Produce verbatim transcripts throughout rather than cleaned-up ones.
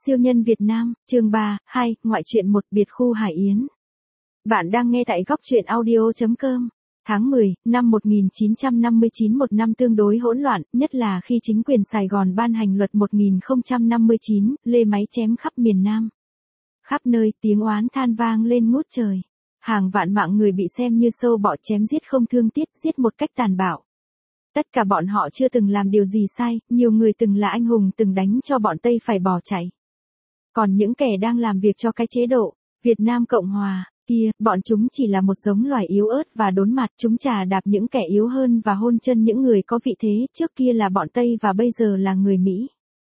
Siêu nhân Việt Nam, chương ba, hai, ngoại truyện một, biệt khu Hải Yến. Bạn đang nghe tại góc truyện audio chấm com. Tháng mười, năm một nghìn chín trăm năm mươi chín, một năm tương đối hỗn loạn, nhất là khi chính quyền Sài Gòn ban hành luật một nghìn không trăm năm mươi chín, lê máy chém khắp miền Nam. Khắp nơi tiếng oán than vang lên ngút trời. Hàng vạn mạng người bị xem như sâu bọ chém giết không thương tiếc, giết một cách tàn bạo. Tất cả bọn họ chưa từng làm điều gì sai, nhiều người từng là anh hùng từng đánh cho bọn Tây phải bỏ chạy. Còn những kẻ đang làm việc cho cái chế độ Việt Nam Cộng Hòa kia, bọn chúng chỉ là một giống loài yếu ớt và đốn mặt, chúng chà đạp những kẻ yếu hơn và hôn chân những người có vị thế, trước kia là bọn Tây và bây giờ là người Mỹ.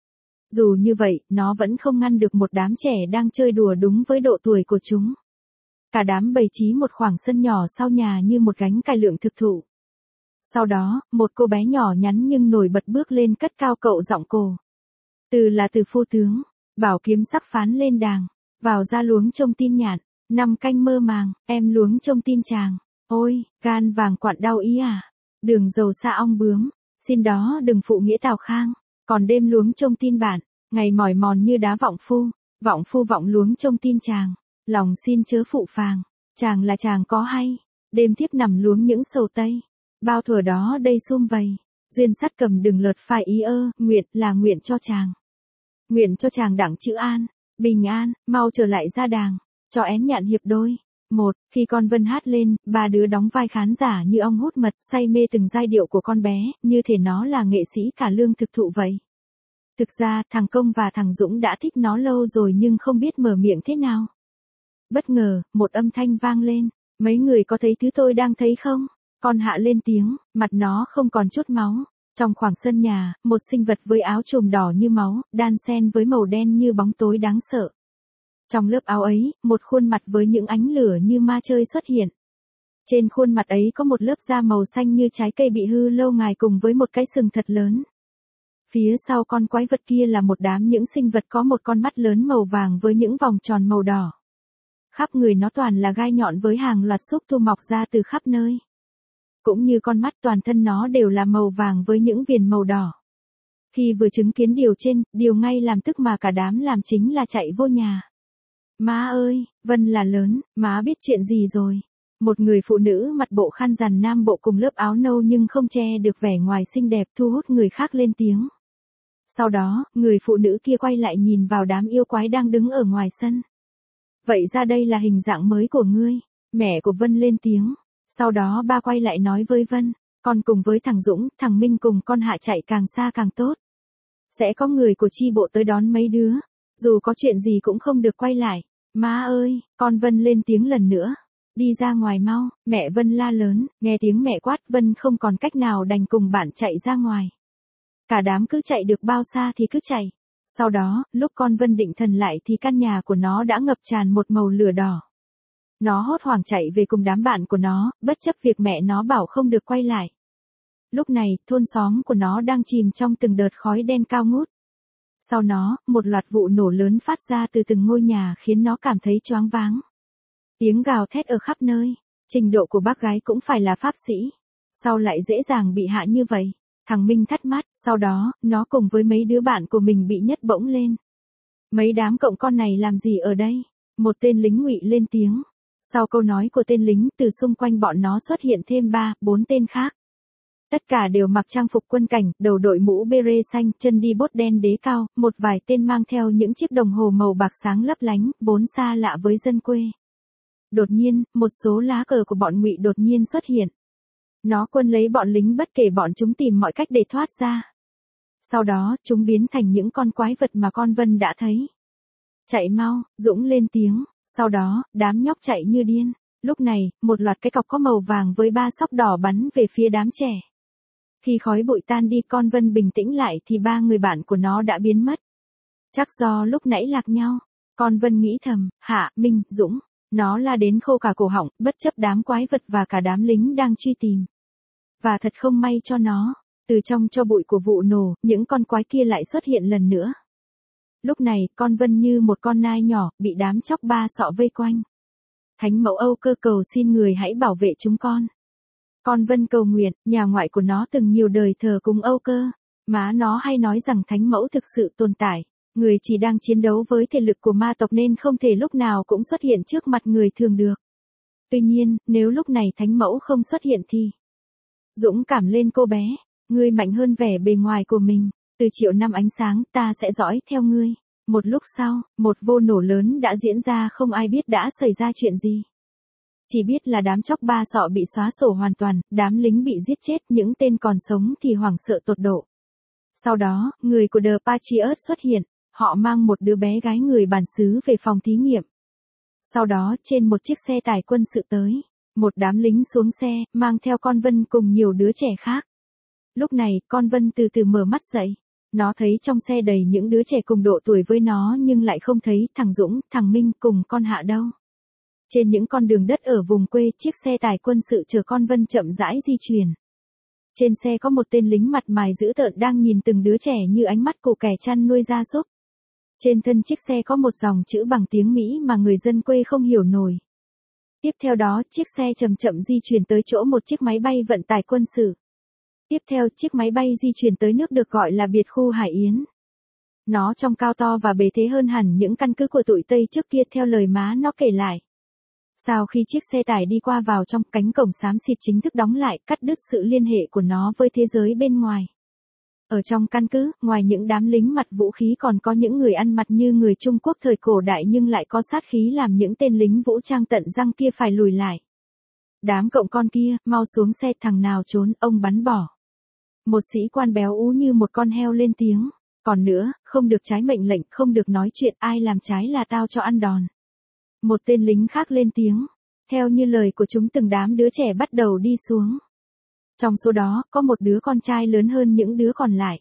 Dù như vậy, nó vẫn không ngăn được một đám trẻ đang chơi đùa đúng với độ tuổi của chúng. Cả đám bày trí một khoảng sân nhỏ sau nhà như một gánh cài lượng thực thụ. Sau đó, một cô bé nhỏ nhắn nhưng nổi bật bước lên cất cao cậu giọng cổ. Từ là từ phu tướng, bảo kiếm sắc phán lên đàng, vào ra luống trông tin nhạn, năm canh mơ màng, em luống trông tin chàng. Ôi, gan vàng quặn đau ý à, đường dầu xa ong bướm, xin đó đừng phụ nghĩa Tào Khang, còn đêm luống trông tin bạn, ngày mỏi mòn như đá vọng phu, vọng phu vọng luống trông tin chàng, lòng xin chớ phụ phàng, chàng là chàng có hay, đêm thiếp nằm luống những sầu tây. Bao thuở đó đây sum vầy, duyên sắt cầm đừng lợt phải ý ơ, nguyện là nguyện cho chàng. Nguyện cho chàng đặng chữ an, bình an, mau trở lại ra đàng, cho én nhạn hiệp đôi. Một, khi con Vân hát lên, ba đứa đóng vai khán giả như ong hút mật, say mê từng giai điệu của con bé, như thể nó là nghệ sĩ cả lương thực thụ vậy. Thực ra, thằng Công và thằng Dũng đã thích nó lâu rồi nhưng không biết mở miệng thế nào. Bất ngờ, một âm thanh vang lên, mấy người có thấy thứ tôi đang thấy không? Con hạ lên tiếng, mặt nó không còn chút máu. Trong khoảng sân nhà, một sinh vật với áo trùm đỏ như máu, đan xen với màu đen như bóng tối đáng sợ. Trong lớp áo ấy, một khuôn mặt với những ánh lửa như ma chơi xuất hiện. Trên khuôn mặt ấy có một lớp da màu xanh như trái cây bị hư lâu ngày cùng với một cái sừng thật lớn. Phía sau con quái vật kia là một đám những sinh vật có một con mắt lớn màu vàng với những vòng tròn màu đỏ. Khắp người nó toàn là gai nhọn với hàng loạt xúc tu mọc ra từ khắp nơi. Cũng như con mắt toàn thân nó đều là màu vàng với những viền màu đỏ. Khi vừa chứng kiến điều trên, điều ngay làm tức mà cả đám làm chính là chạy vô nhà. Má ơi, Vân là lớn, má biết chuyện gì rồi. Một người phụ nữ mặt bộ khăn rằn nam bộ cùng lớp áo nâu nhưng không che được vẻ ngoài xinh đẹp thu hút người khác lên tiếng. Sau đó, người phụ nữ kia quay lại nhìn vào đám yêu quái đang đứng ở ngoài sân. Vậy ra đây là hình dạng mới của ngươi, mẹ của Vân lên tiếng. Sau đó ba quay lại nói với Vân, con cùng với thằng Dũng, thằng Minh cùng con hạ chạy càng xa càng tốt. Sẽ có người của chi bộ tới đón mấy đứa, dù có chuyện gì cũng không được quay lại. Má ơi, con Vân lên tiếng lần nữa. Đi ra ngoài mau, mẹ Vân la lớn, nghe tiếng mẹ quát Vân không còn cách nào đành cùng bạn chạy ra ngoài. Cả đám cứ chạy được bao xa thì cứ chạy. Sau đó, lúc con Vân định thần lại thì căn nhà của nó đã ngập tràn một màu lửa đỏ. Nó hốt hoảng chạy về cùng đám bạn của nó, bất chấp việc mẹ nó bảo không được quay lại. Lúc này, thôn xóm của nó đang chìm trong từng đợt khói đen cao ngút. Sau nó, một loạt vụ nổ lớn phát ra từ từng ngôi nhà khiến nó cảm thấy choáng váng. Tiếng gào thét ở khắp nơi, trình độ của bác gái cũng phải là pháp sĩ. Sao lại dễ dàng bị hạ như vậy? Thằng Minh thắc mắc, sau đó, nó cùng với mấy đứa bạn của mình bị nhấc bổng lên. Mấy đám cộng con này làm gì ở đây? Một tên lính ngụy lên tiếng. Sau câu nói của tên lính, từ xung quanh bọn nó xuất hiện thêm ba, bốn tên khác. Tất cả đều mặc trang phục quân cảnh, đầu đội mũ bê-rê xanh, chân đi bốt đen đế cao, một vài tên mang theo những chiếc đồng hồ màu bạc sáng lấp lánh, vốn xa lạ với dân quê. Đột nhiên, một số lá cờ của bọn ngụy đột nhiên xuất hiện. Nó quân lấy bọn lính bất kể bọn chúng tìm mọi cách để thoát ra. Sau đó, chúng biến thành những con quái vật mà con Vân đã thấy. Chạy mau, Dũng lên tiếng. Sau đó, đám nhóc chạy như điên. Lúc này, một loạt cái cọc có màu vàng với ba sóc đỏ bắn về phía đám trẻ. Khi khói bụi tan đi con Vân bình tĩnh lại thì ba người bạn của nó đã biến mất. Chắc do lúc nãy lạc nhau. Con Vân nghĩ thầm, Hạ, Minh, Dũng. Nó la đến khô cả cổ họng, bất chấp đám quái vật và cả đám lính đang truy tìm. Và thật không may cho nó, từ trong tro bụi của vụ nổ, những con quái kia lại xuất hiện lần nữa. Lúc này, con Vân như một con nai nhỏ, bị đám chóc ba sọ vây quanh. Thánh mẫu Âu Cơ cầu xin người hãy bảo vệ chúng con. Con Vân cầu nguyện, nhà ngoại của nó từng nhiều đời thờ cúng Âu Cơ. Má nó hay nói rằng thánh mẫu thực sự tồn tại. Người chỉ đang chiến đấu với thể lực của ma tộc nên không thể lúc nào cũng xuất hiện trước mặt người thường được. Tuy nhiên, nếu lúc này thánh mẫu không xuất hiện thì... Dũng cảm lên cô bé, ngươi mạnh hơn vẻ bề ngoài của mình, từ triệu năm ánh sáng ta sẽ dõi theo ngươi. Một lúc sau, một vô nổ lớn đã diễn ra, không ai biết đã xảy ra chuyện gì. Chỉ biết là đám chóc ba sọ bị xóa sổ hoàn toàn, đám lính bị giết chết, những tên còn sống thì hoảng sợ tột độ. Sau đó, người của The Patriots xuất hiện, họ mang một đứa bé gái người bản xứ về phòng thí nghiệm. Sau đó, trên một chiếc xe tải quân sự tới, một đám lính xuống xe, mang theo con Vân cùng nhiều đứa trẻ khác. Lúc này, con Vân từ từ mở mắt dậy. Nó thấy trong xe đầy những đứa trẻ cùng độ tuổi với nó nhưng lại không thấy thằng Dũng, thằng Minh cùng con Hạ đâu. Trên những con đường đất ở vùng quê, chiếc xe tải quân sự chở con Vân chậm rãi di chuyển. Trên xe có một tên lính mặt mày dữ tợn đang nhìn từng đứa trẻ như ánh mắt của kẻ chăn nuôi gia súc. Trên thân chiếc xe có một dòng chữ bằng tiếng Mỹ mà người dân quê không hiểu nổi. Tiếp theo đó, chiếc xe chậm chậm di chuyển tới chỗ một chiếc máy bay vận tải quân sự. Tiếp theo, chiếc máy bay di chuyển tới nước được gọi là biệt khu Hải Yến. Nó trông cao to và bề thế hơn hẳn những căn cứ của tụi Tây trước kia theo lời má nó kể lại. Sau khi chiếc xe tải đi qua vào trong, cánh cổng xám xịt chính thức đóng lại, cắt đứt sự liên hệ của nó với thế giới bên ngoài. Ở trong căn cứ, ngoài những đám lính mặt vũ khí còn có những người ăn mặc như người Trung Quốc thời cổ đại nhưng lại có sát khí làm những tên lính vũ trang tận răng kia phải lùi lại. Đám cộng con kia, mau xuống xe, thằng nào trốn, ông bắn bỏ. Một sĩ quan béo ú như một con heo lên tiếng. Còn nữa, không được trái mệnh lệnh, không được nói chuyện, ai làm trái là tao cho ăn đòn. Một tên lính khác lên tiếng. Theo như lời của chúng, từng đám đứa trẻ bắt đầu đi xuống. Trong số đó, có một đứa con trai lớn hơn những đứa còn lại.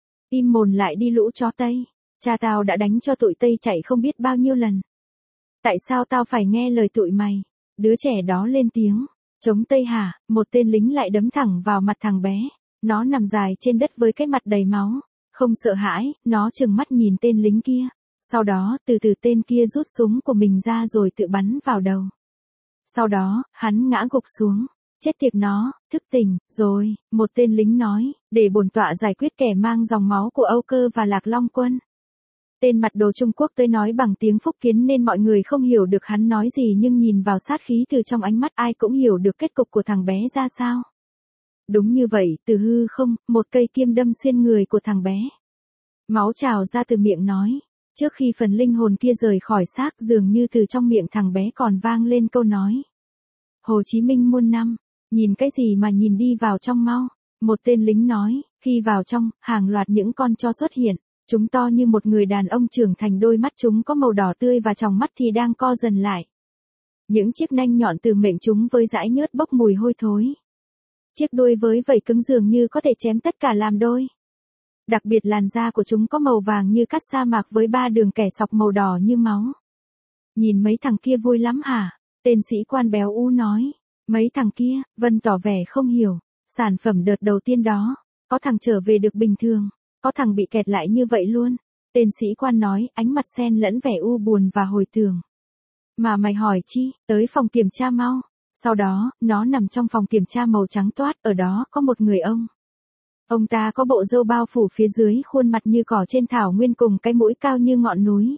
Im mồm lại đi lũ chó Tây. Cha tao đã đánh cho tụi Tây chạy không biết bao nhiêu lần. Tại sao tao phải nghe lời tụi mày? Đứa trẻ đó lên tiếng. Chống Tây hả? Một tên lính lại đấm thẳng vào mặt thằng bé. Nó nằm dài trên đất với cái mặt đầy máu. Không sợ hãi, nó trừng mắt nhìn tên lính kia. Sau đó, từ từ tên kia rút súng của mình ra rồi tự bắn vào đầu. Sau đó, hắn ngã gục xuống. Chết tiệt nó, thức tỉnh, rồi, một tên lính nói, để bổn tọa giải quyết kẻ mang dòng máu của Âu Cơ và Lạc Long Quân. Tên mặt đồ Trung Quốc tới nói bằng tiếng Phúc Kiến nên mọi người không hiểu được hắn nói gì nhưng nhìn vào sát khí từ trong ánh mắt ai cũng hiểu được kết cục của thằng bé ra sao. Đúng như vậy, từ hư không, một cây kim đâm xuyên người của thằng bé. Máu trào ra từ miệng nói. Trước khi phần linh hồn kia rời khỏi xác, dường như từ trong miệng thằng bé còn vang lên câu nói. Hồ Chí Minh muôn năm, nhìn cái gì mà nhìn, đi vào trong mau. Một tên lính nói, khi vào trong, hàng loạt những con chó xuất hiện. Chúng to như một người đàn ông trưởng thành, đôi mắt chúng có màu đỏ tươi và tròng mắt thì đang co dần lại. Những chiếc nanh nhọn từ miệng chúng với dãi nhớt bốc mùi hôi thối. Chiếc đuôi với vảy cứng dường như có thể chém tất cả làm đôi. Đặc biệt làn da của chúng có màu vàng như cát sa mạc với ba đường kẻ sọc màu đỏ như máu. Nhìn mấy thằng kia vui lắm hả? Tên sĩ quan béo u nói. Mấy thằng kia, Vân tỏ vẻ không hiểu. Sản phẩm đợt đầu tiên đó, có thằng trở về được bình thường, có thằng bị kẹt lại như vậy luôn. Tên sĩ quan nói, ánh mặt xen lẫn vẻ u buồn và hồi tưởng. Mà mày hỏi chi, tới phòng kiểm tra mau. Sau đó, nó nằm trong phòng kiểm tra màu trắng toát, ở đó có một người ông. Ông ta có bộ râu bao phủ phía dưới, khuôn mặt như cỏ trên thảo nguyên cùng cái mũi cao như ngọn núi.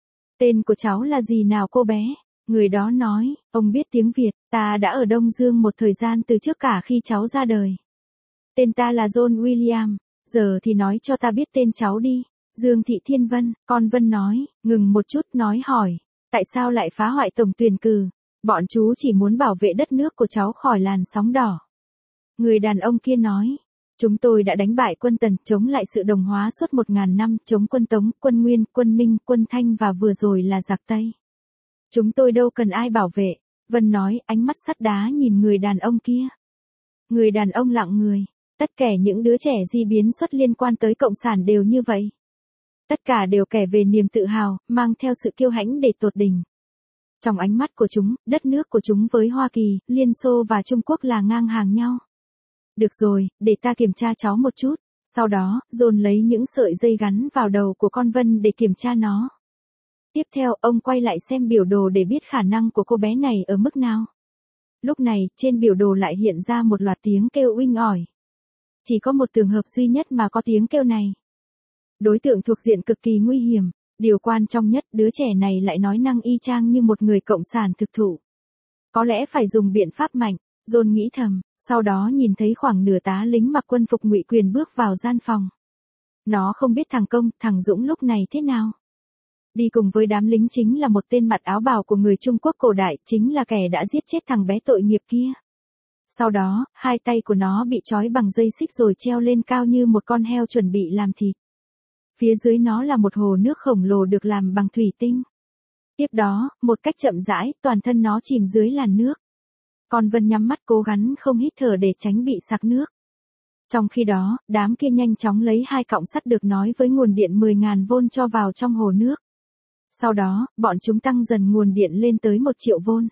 Tên của cháu là gì nào cô bé? Người đó nói, ông biết tiếng Việt, ta đã ở Đông Dương một thời gian từ trước cả khi cháu ra đời. Tên ta là John William, giờ thì nói cho ta biết tên cháu đi. Dương Thị Thiên Vân, con Vân nói, ngừng một chút nói hỏi, tại sao lại phá hoại tổng tuyển cử? Bọn chú chỉ muốn bảo vệ đất nước của cháu khỏi làn sóng đỏ. Người đàn ông kia nói, chúng tôi đã đánh bại quân Tần, chống lại sự đồng hóa suốt một ngàn năm, chống quân Tống, quân Nguyên, quân Minh, quân Thanh và vừa rồi là giặc Tây. Chúng tôi đâu cần ai bảo vệ. Vân nói, ánh mắt sắt đá nhìn người đàn ông kia. Người đàn ông lặng người. Tất cả những đứa trẻ di biến xuất liên quan tới Cộng sản đều như vậy. Tất cả đều kể về niềm tự hào, mang theo sự kiêu hãnh để tột đỉnh. Trong ánh mắt của chúng, đất nước của chúng với Hoa Kỳ, Liên Xô và Trung Quốc là ngang hàng nhau. Được rồi, để ta kiểm tra cháu một chút. Sau đó, John lấy những sợi dây gắn vào đầu của con Vân để kiểm tra nó. Tiếp theo, ông quay lại xem biểu đồ để biết khả năng của cô bé này ở mức nào. Lúc này, trên biểu đồ lại hiện ra một loạt tiếng kêu uinh ỏi. Chỉ có một trường hợp duy nhất mà có tiếng kêu này. Đối tượng thuộc diện cực kỳ nguy hiểm, điều quan trọng nhất đứa trẻ này lại nói năng y chang như một người cộng sản thực thụ. Có lẽ phải dùng biện pháp mạnh, John nghĩ thầm, sau đó nhìn thấy khoảng nửa tá lính mặc quân phục ngụy quyền bước vào gian phòng. Nó không biết thằng Công, thằng Dũng lúc này thế nào. Đi cùng với đám lính chính là một tên mặc áo bào của người Trung Quốc cổ đại, chính là kẻ đã giết chết thằng bé tội nghiệp kia. Sau đó, hai tay của nó bị trói bằng dây xích rồi treo lên cao như một con heo chuẩn bị làm thịt. Phía dưới nó là một hồ nước khổng lồ được làm bằng thủy tinh. Tiếp đó, một cách chậm rãi, toàn thân nó chìm dưới làn nước. Con Vân nhắm mắt cố gắng không hít thở để tránh bị sặc nước. Trong khi đó, đám kia nhanh chóng lấy hai cọng sắt được nói với nguồn điện mười nghìn vôn cho vào trong hồ nước. Sau đó, bọn chúng tăng dần nguồn điện lên tới một triệu vôn.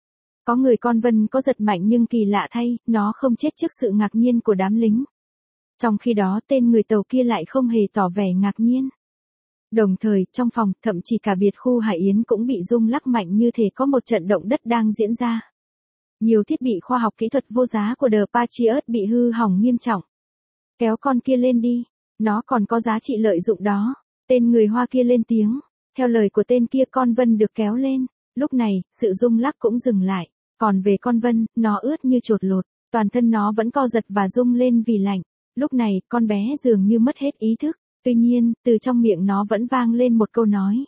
Có người con Vân có giật mạnh nhưng kỳ lạ thay, nó không chết trước sự ngạc nhiên của đám lính. Trong khi đó tên người tàu kia lại không hề tỏ vẻ ngạc nhiên. Đồng thời, trong phòng, thậm chí cả biệt khu Hải Yến cũng bị rung lắc mạnh như thể có một trận động đất đang diễn ra. Nhiều thiết bị khoa học kỹ thuật vô giá của The Patriot bị hư hỏng nghiêm trọng. Kéo con kia lên đi, nó còn có giá trị lợi dụng đó. Tên người Hoa kia lên tiếng. Theo lời của tên kia con Vân được kéo lên. Lúc này, sự rung lắc cũng dừng lại. Còn về con Vân, nó ướt như chột lột. Toàn thân nó vẫn co giật và rung lên vì lạnh. Lúc này, con bé dường như mất hết ý thức. Tuy nhiên, từ trong miệng nó vẫn vang lên một câu nói.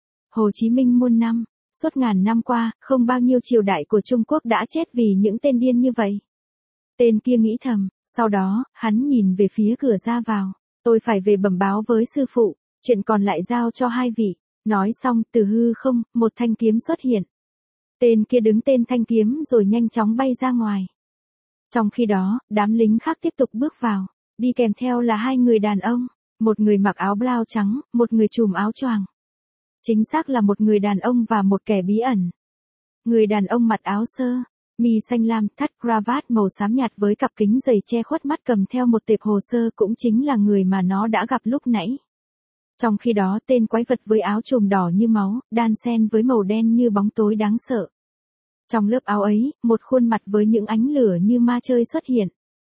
Hồ Chí Minh muôn năm, suốt ngàn năm qua, không bao nhiêu triều đại của Trung Quốc đã chết vì những tên điên như vậy. Tên kia nghĩ thầm, sau đó, hắn nhìn về phía cửa ra vào. Tôi phải về bẩm báo với sư phụ, chuyện còn lại giao cho hai vị. Nói xong, từ hư không, một thanh kiếm xuất hiện. Tên kia đứng tên thanh kiếm rồi nhanh chóng bay ra ngoài. Trong khi đó, đám lính khác tiếp tục bước vào. Đi kèm theo là hai người đàn ông. Một người mặc áo blau trắng, một người trùm áo choàng. Chính xác là một người đàn ông và một kẻ bí ẩn. Người đàn ông mặc áo sơ, mi xanh lam, thắt cravat màu xám nhạt với cặp kính dày che khuất mắt cầm theo một tệp hồ sơ cũng chính là người mà nó đã gặp lúc nãy. Trong khi đó tên quái vật với áo trùm đỏ như máu, đan xen với màu đen như bóng tối đáng sợ. Trong lớp áo ấy, một khuôn mặt với những ánh lửa như ma chơi xuất hiện.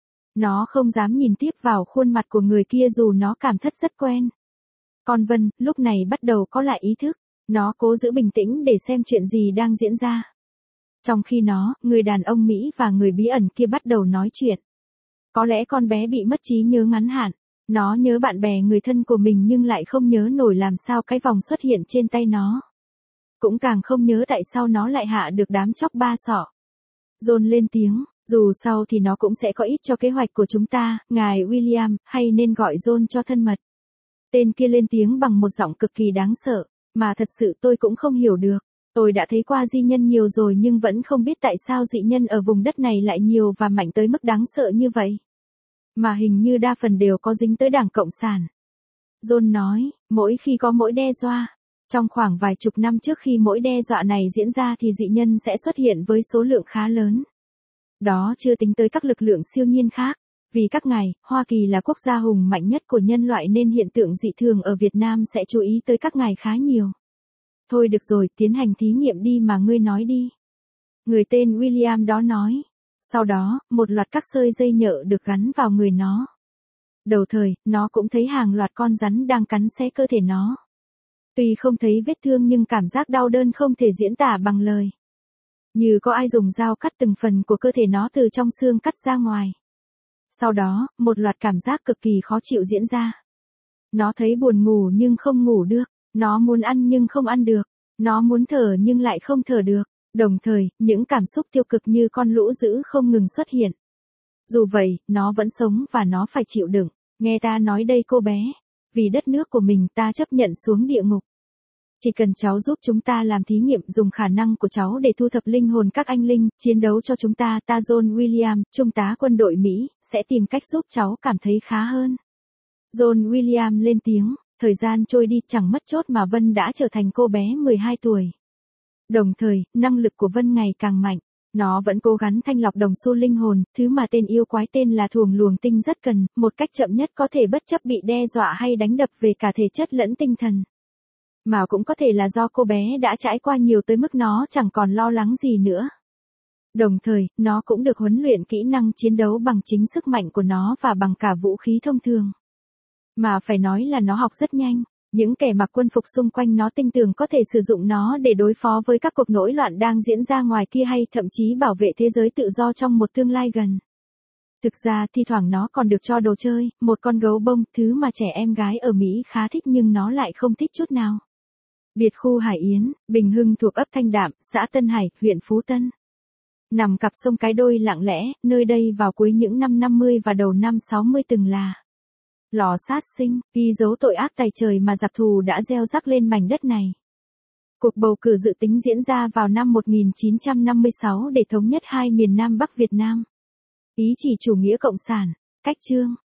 Nó không dám nhìn tiếp vào khuôn mặt của người kia dù nó cảm thấy rất quen. Con Vân, lúc này bắt đầu có lại ý thức. Nó cố giữ bình tĩnh để xem chuyện gì đang diễn ra. Trong khi nó, người đàn ông Mỹ và người bí ẩn kia bắt đầu nói chuyện. Có lẽ con bé bị mất trí nhớ ngắn hạn. Nó nhớ bạn bè người thân của mình nhưng lại không nhớ nổi làm sao cái vòng xuất hiện trên tay nó. Cũng càng không nhớ tại sao nó lại hạ được đám chóc ba sọ. John lên tiếng, dù sau thì nó cũng sẽ có ích cho kế hoạch của chúng ta, ngài William, hay nên gọi John cho thân mật. Tên kia lên tiếng bằng một giọng cực kỳ đáng sợ, mà thật sự tôi cũng không hiểu được. Tôi đã thấy qua di nhân nhiều rồi nhưng vẫn không biết tại sao dị nhân ở vùng đất này lại nhiều và mạnh tới mức đáng sợ như vậy. Mà hình như đa phần đều có dính tới Đảng Cộng sản. John nói, mỗi khi có mỗi đe dọa, trong khoảng vài chục năm trước khi mỗi đe dọa này diễn ra thì dị nhân sẽ xuất hiện với số lượng khá lớn. Đó chưa tính tới các lực lượng siêu nhiên khác. Vì các ngài, Hoa Kỳ là quốc gia hùng mạnh nhất của nhân loại nên hiện tượng dị thường ở Việt Nam sẽ chú ý tới các ngài khá nhiều. Thôi được rồi, tiến hành thí nghiệm đi mà ngươi nói đi. Người tên William đó nói. Sau đó, một loạt các sợi dây nhợ được gắn vào người nó. Đầu thời, nó cũng thấy hàng loạt con rắn đang cắn xé cơ thể nó. Tuy không thấy vết thương nhưng cảm giác đau đớn không thể diễn tả bằng lời. Như có ai dùng dao cắt từng phần của cơ thể nó từ trong xương cắt ra ngoài. Sau đó, một loạt cảm giác cực kỳ khó chịu diễn ra. Nó thấy buồn ngủ nhưng không ngủ được. Nó muốn ăn nhưng không ăn được. Nó muốn thở nhưng lại không thở được. Đồng thời, những cảm xúc tiêu cực như con lũ dữ không ngừng xuất hiện. Dù vậy, nó vẫn sống và nó phải chịu đựng. Nghe ta nói đây cô bé. Vì đất nước của mình ta chấp nhận xuống địa ngục. Chỉ cần cháu giúp chúng ta làm thí nghiệm dùng khả năng của cháu để thu thập linh hồn các anh linh, chiến đấu cho chúng ta, ta John William, trung tá quân đội Mỹ, sẽ tìm cách giúp cháu cảm thấy khá hơn. John William lên tiếng, thời gian trôi đi chẳng mất chốt mà Vân đã trở thành cô bé mười hai tuổi. Đồng thời, năng lực của Vân ngày càng mạnh. Nó vẫn cố gắng thanh lọc đồng xu linh hồn, thứ mà tên yêu quái tên là thuồng luồng tinh rất cần, một cách chậm nhất có thể bất chấp bị đe dọa hay đánh đập về cả thể chất lẫn tinh thần. Mà cũng có thể là do cô bé đã trải qua nhiều tới mức nó chẳng còn lo lắng gì nữa. Đồng thời, nó cũng được huấn luyện kỹ năng chiến đấu bằng chính sức mạnh của nó và bằng cả vũ khí thông thường. Mà phải nói là nó học rất nhanh. Những kẻ mặc quân phục xung quanh nó tin tưởng có thể sử dụng nó để đối phó với các cuộc nổi loạn đang diễn ra ngoài kia hay thậm chí bảo vệ thế giới tự do trong một tương lai gần. Thực ra thi thoảng nó còn được cho đồ chơi, một con gấu bông, thứ mà trẻ em gái ở Mỹ khá thích nhưng nó lại không thích chút nào. Biệt khu Hải Yến, Bình Hưng thuộc ấp Thanh Đạm, xã Tân Hải, huyện Phú Tân. Nằm cặp sông Cái Đôi lặng lẽ, nơi đây vào cuối những năm năm mươi và đầu năm sáu mươi từng là lò sát sinh, ghi dấu tội ác tày trời mà giặc thù đã gieo rắc lên mảnh đất này. Cuộc bầu cử dự tính diễn ra vào năm một nghìn chín trăm năm mươi sáu để thống nhất hai miền Nam Bắc Việt Nam. Ý chỉ chủ nghĩa cộng sản, cách chương.